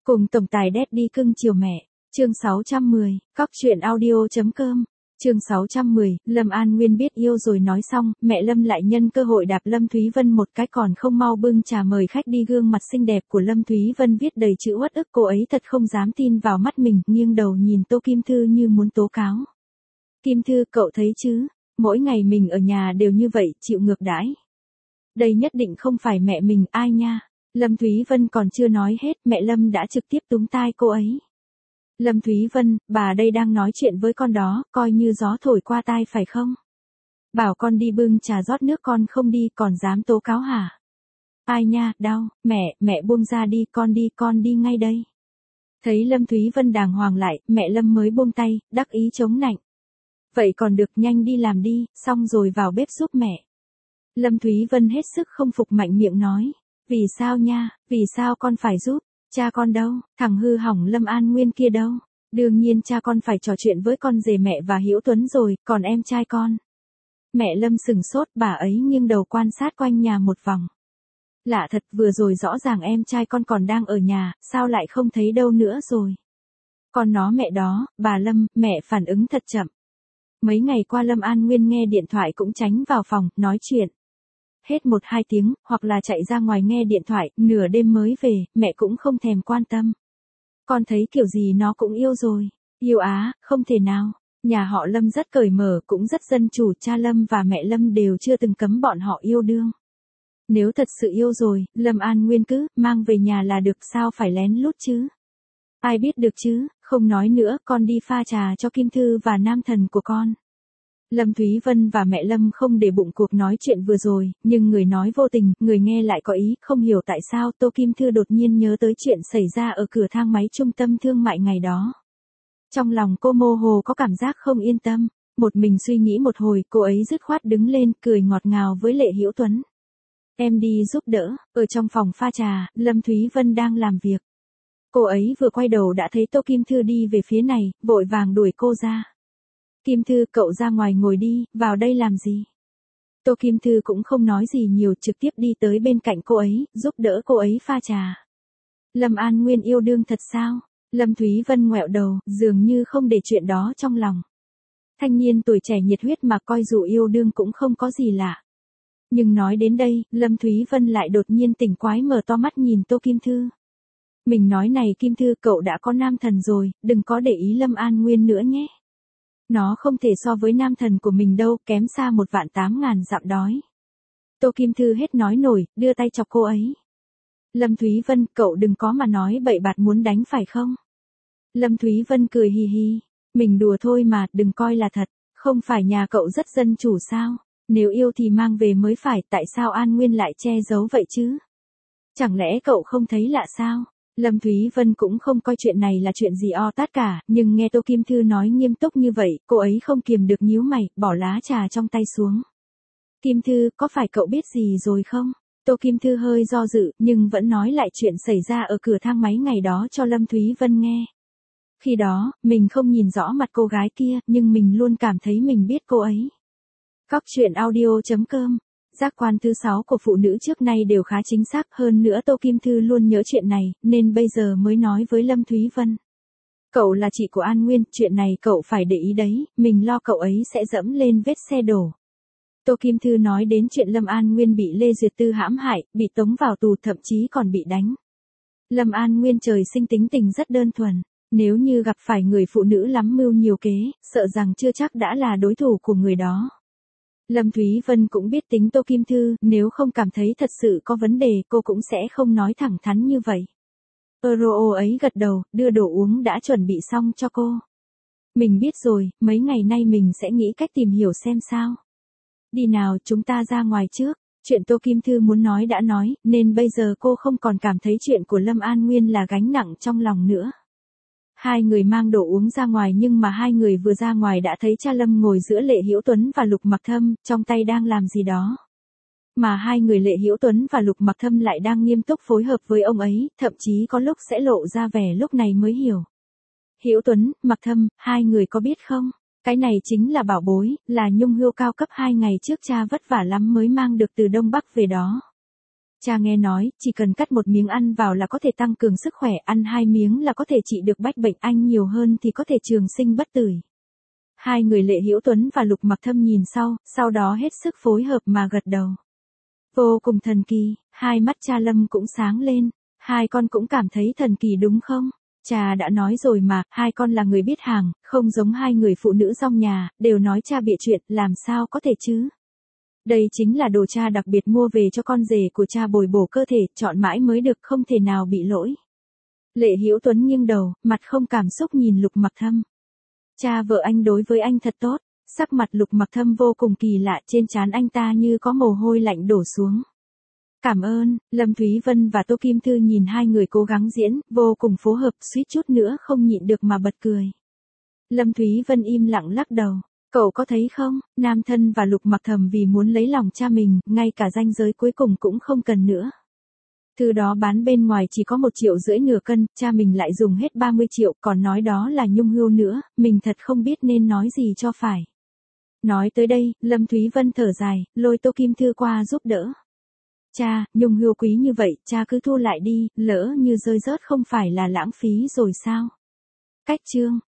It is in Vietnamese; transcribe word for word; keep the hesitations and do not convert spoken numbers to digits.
Cùng tổng tài Daddy cưng chiều mẹ, chương sáu trăm mười, cóc truyện audio.com, chương sáu trăm mười, Lâm An Nguyên biết yêu rồi nói xong, mẹ Lâm lại nhân cơ hội đạp Lâm Thúy Vân một cái còn không mau bưng trà mời khách đi. Gương mặt xinh đẹp của Lâm Thúy Vân viết đầy chữ uất ức, cô ấy thật không dám tin vào mắt mình, nghiêng đầu nhìn Tô Kim Thư như muốn tố cáo. Kim Thư, cậu thấy chứ, mỗi ngày mình ở nhà đều như vậy, chịu ngược đãi. Đây nhất định không phải mẹ mình, ai nha. Lâm Thúy Vân còn chưa nói hết, mẹ Lâm đã trực tiếp túm tai cô ấy. Lâm Thúy Vân, bà đây đang nói chuyện với con đó, coi như gió thổi qua tai phải không? Bảo con đi bưng trà rót nước con không đi, còn dám tố cáo hả? Ai nha, đau, mẹ, mẹ buông ra đi, con đi, con đi ngay đây. Thấy Lâm Thúy Vân đàng hoàng lại, mẹ Lâm mới buông tay, đắc ý chống nạnh. Vậy còn được, nhanh đi làm đi, xong rồi vào bếp giúp mẹ. Lâm Thúy Vân hết sức không phục, mạnh miệng nói. Vì sao nha, vì sao con phải giúp, cha con đâu, thằng hư hỏng Lâm An Nguyên kia đâu, đương nhiên cha con phải trò chuyện với con rể mẹ và Hiễu Tuấn rồi, còn em trai con. Mẹ Lâm sừng sốt, bà ấy nghiêng đầu quan sát quanh nhà một vòng. Lạ thật, vừa rồi rõ ràng em trai con còn đang ở nhà, sao lại không thấy đâu nữa rồi. Con nó mẹ đó, bà Lâm, mẹ phản ứng thật chậm. Mấy ngày qua Lâm An Nguyên nghe điện thoại cũng tránh vào phòng, nói chuyện. Hết một hai tiếng, hoặc là chạy ra ngoài nghe điện thoại, nửa đêm mới về, mẹ cũng không thèm quan tâm. Con thấy kiểu gì nó cũng yêu rồi. Yêu á, không thể nào. Nhà họ Lâm rất cởi mở, cũng rất dân chủ, cha Lâm và mẹ Lâm đều chưa từng cấm bọn họ yêu đương. Nếu thật sự yêu rồi, Lâm An Nguyên cứ mang về nhà là được, sao phải lén lút chứ? Ai biết được chứ, không nói nữa, con đi pha trà cho Kim Thư và nam thần của con. Lâm Thúy Vân và mẹ Lâm không để bụng cuộc nói chuyện vừa rồi, nhưng người nói vô tình, người nghe lại có ý, không hiểu tại sao Tô Kim Thư đột nhiên nhớ tới chuyện xảy ra ở cửa thang máy trung tâm thương mại ngày đó. Trong lòng cô mơ hồ có cảm giác không yên tâm, một mình suy nghĩ một hồi, cô ấy dứt khoát đứng lên, cười ngọt ngào với Lệ Hiễu Tuấn. Em đi giúp đỡ, ở trong phòng pha trà, Lâm Thúy Vân đang làm việc. Cô ấy vừa quay đầu đã thấy Tô Kim Thư đi về phía này, vội vàng đuổi cô ra. Kim Thư, cậu ra ngoài ngồi đi, vào đây làm gì? Tô Kim Thư cũng không nói gì nhiều, trực tiếp đi tới bên cạnh cô ấy, giúp đỡ cô ấy pha trà. Lâm An Nguyên yêu đương thật sao? Lâm Thúy Vân ngoẹo đầu, dường như không để chuyện đó trong lòng. Thanh niên tuổi trẻ nhiệt huyết mà coi dù yêu đương cũng không có gì lạ. Nhưng nói đến đây, Lâm Thúy Vân lại đột nhiên tỉnh quái mở to mắt nhìn Tô Kim Thư. Mình nói này Kim Thư, cậu đã có nam thần rồi, đừng có để ý Lâm An Nguyên nữa nhé. Nó không thể so với nam thần của mình đâu, kém xa một vạn tám ngàn dặm đói. Tô Kim Thư hết nói nổi, đưa tay chọc cô ấy. Lâm Thúy Vân, cậu đừng có mà nói bậy bạt, muốn đánh phải không? Lâm Thúy Vân cười hì hì. Mình đùa thôi mà, đừng coi là thật. Không phải nhà cậu rất dân chủ sao? Nếu yêu thì mang về mới phải, tại sao An Nguyên lại che giấu vậy chứ? Chẳng lẽ cậu không thấy lạ sao? Lâm Thúy Vân cũng không coi chuyện này là chuyện gì o tát cả, nhưng nghe Tô Kim Thư nói nghiêm túc như vậy, cô ấy không kiềm được nhíu mày, bỏ lá trà trong tay xuống. Kim Thư, có phải cậu biết gì rồi không? Tô Kim Thư hơi do dự, nhưng vẫn nói lại chuyện xảy ra ở cửa thang máy ngày đó cho Lâm Thúy Vân nghe. Khi đó, mình không nhìn rõ mặt cô gái kia, nhưng mình luôn cảm thấy mình biết cô ấy. Cóc truyện audio.com. Giác quan thứ sáu của phụ nữ trước nay đều khá chính xác, hơn nữa Tô Kim Thư luôn nhớ chuyện này, nên bây giờ mới nói với Lâm Thúy Vân. Cậu là chị của An Nguyên, chuyện này cậu phải để ý đấy, mình lo cậu ấy sẽ dẫm lên vết xe đổ. Tô Kim Thư nói đến chuyện Lâm An Nguyên bị Lê Duyệt Tư hãm hại, bị tống vào tù, thậm chí còn bị đánh. Lâm An Nguyên trời sinh tính tình rất đơn thuần, nếu như gặp phải người phụ nữ lắm mưu nhiều kế, sợ rằng chưa chắc đã là đối thủ của người đó. Lâm Thúy Vân cũng biết tính Tô Kim Thư, nếu không cảm thấy thật sự có vấn đề cô cũng sẽ không nói thẳng thắn như vậy. Euro ấy gật đầu, đưa đồ uống đã chuẩn bị xong cho cô. Mình biết rồi, mấy ngày nay mình sẽ nghĩ cách tìm hiểu xem sao. Đi nào, chúng ta ra ngoài trước. Chuyện Tô Kim Thư muốn nói đã nói, nên bây giờ cô không còn cảm thấy chuyện của Lâm An Nguyên là gánh nặng trong lòng nữa. Hai người mang đồ uống ra ngoài, nhưng mà hai người vừa ra ngoài đã thấy cha Lâm ngồi giữa Lệ Hiễu Tuấn và Lục Mặc Thâm, trong tay đang làm gì đó. Mà hai người Lệ Hiễu Tuấn và Lục Mặc Thâm lại đang nghiêm túc phối hợp với ông ấy, thậm chí có lúc sẽ lộ ra vẻ lúc này mới hiểu. Hiễu Tuấn, Mặc Thâm, hai người có biết không? Cái này chính là bảo bối, là nhung hươu cao cấp hai ngày trước cha vất vả lắm mới mang được từ Đông Bắc về đó. Cha nghe nói, chỉ cần cắt một miếng ăn vào là có thể tăng cường sức khỏe, ăn hai miếng là có thể trị được bách bệnh, anh nhiều hơn thì có thể trường sinh bất tử. Hai người Lệ Hữu Tuấn và Lục Mặc Thâm nhìn sau, sau đó hết sức phối hợp mà gật đầu. Vô cùng thần kỳ, hai mắt cha Lâm cũng sáng lên, hai con cũng cảm thấy thần kỳ đúng không? Cha đã nói rồi mà, hai con là người biết hàng, không giống hai người phụ nữ trong nhà, đều nói cha bịa chuyện, làm sao có thể chứ? Đây chính là đồ cha đặc biệt mua về cho con rể của cha bồi bổ cơ thể, chọn mãi mới được, không thể nào bị lỗi. Lệ Hữu Tuấn nghiêng đầu, mặt không cảm xúc nhìn Lục Mặc Thâm. Cha vợ anh đối với anh thật tốt, sắc mặt Lục Mặc Thâm vô cùng kỳ lạ, trên trán anh ta như có mồ hôi lạnh đổ xuống. Cảm ơn, Lâm Thúy Vân và Tô Kim Thư nhìn hai người cố gắng diễn, vô cùng phối hợp, suýt chút nữa không nhịn được mà bật cười. Lâm Thúy Vân im lặng lắc đầu. Cậu có thấy không, nam thân và Lục Mặc Thầm vì muốn lấy lòng cha mình, ngay cả ranh giới cuối cùng cũng không cần nữa. Thứ đó bán bên ngoài chỉ có một triệu rưỡi nửa cân, cha mình lại dùng hết ba mươi triệu, còn nói đó là nhung hươu nữa, mình thật không biết nên nói gì cho phải. Nói tới đây, Lâm Thúy Vân thở dài, lôi Tô Kim Thư qua giúp đỡ. Cha, nhung hươu quý như vậy, cha cứ thu lại đi, lỡ như rơi rớt không phải là lãng phí rồi sao? Cách chương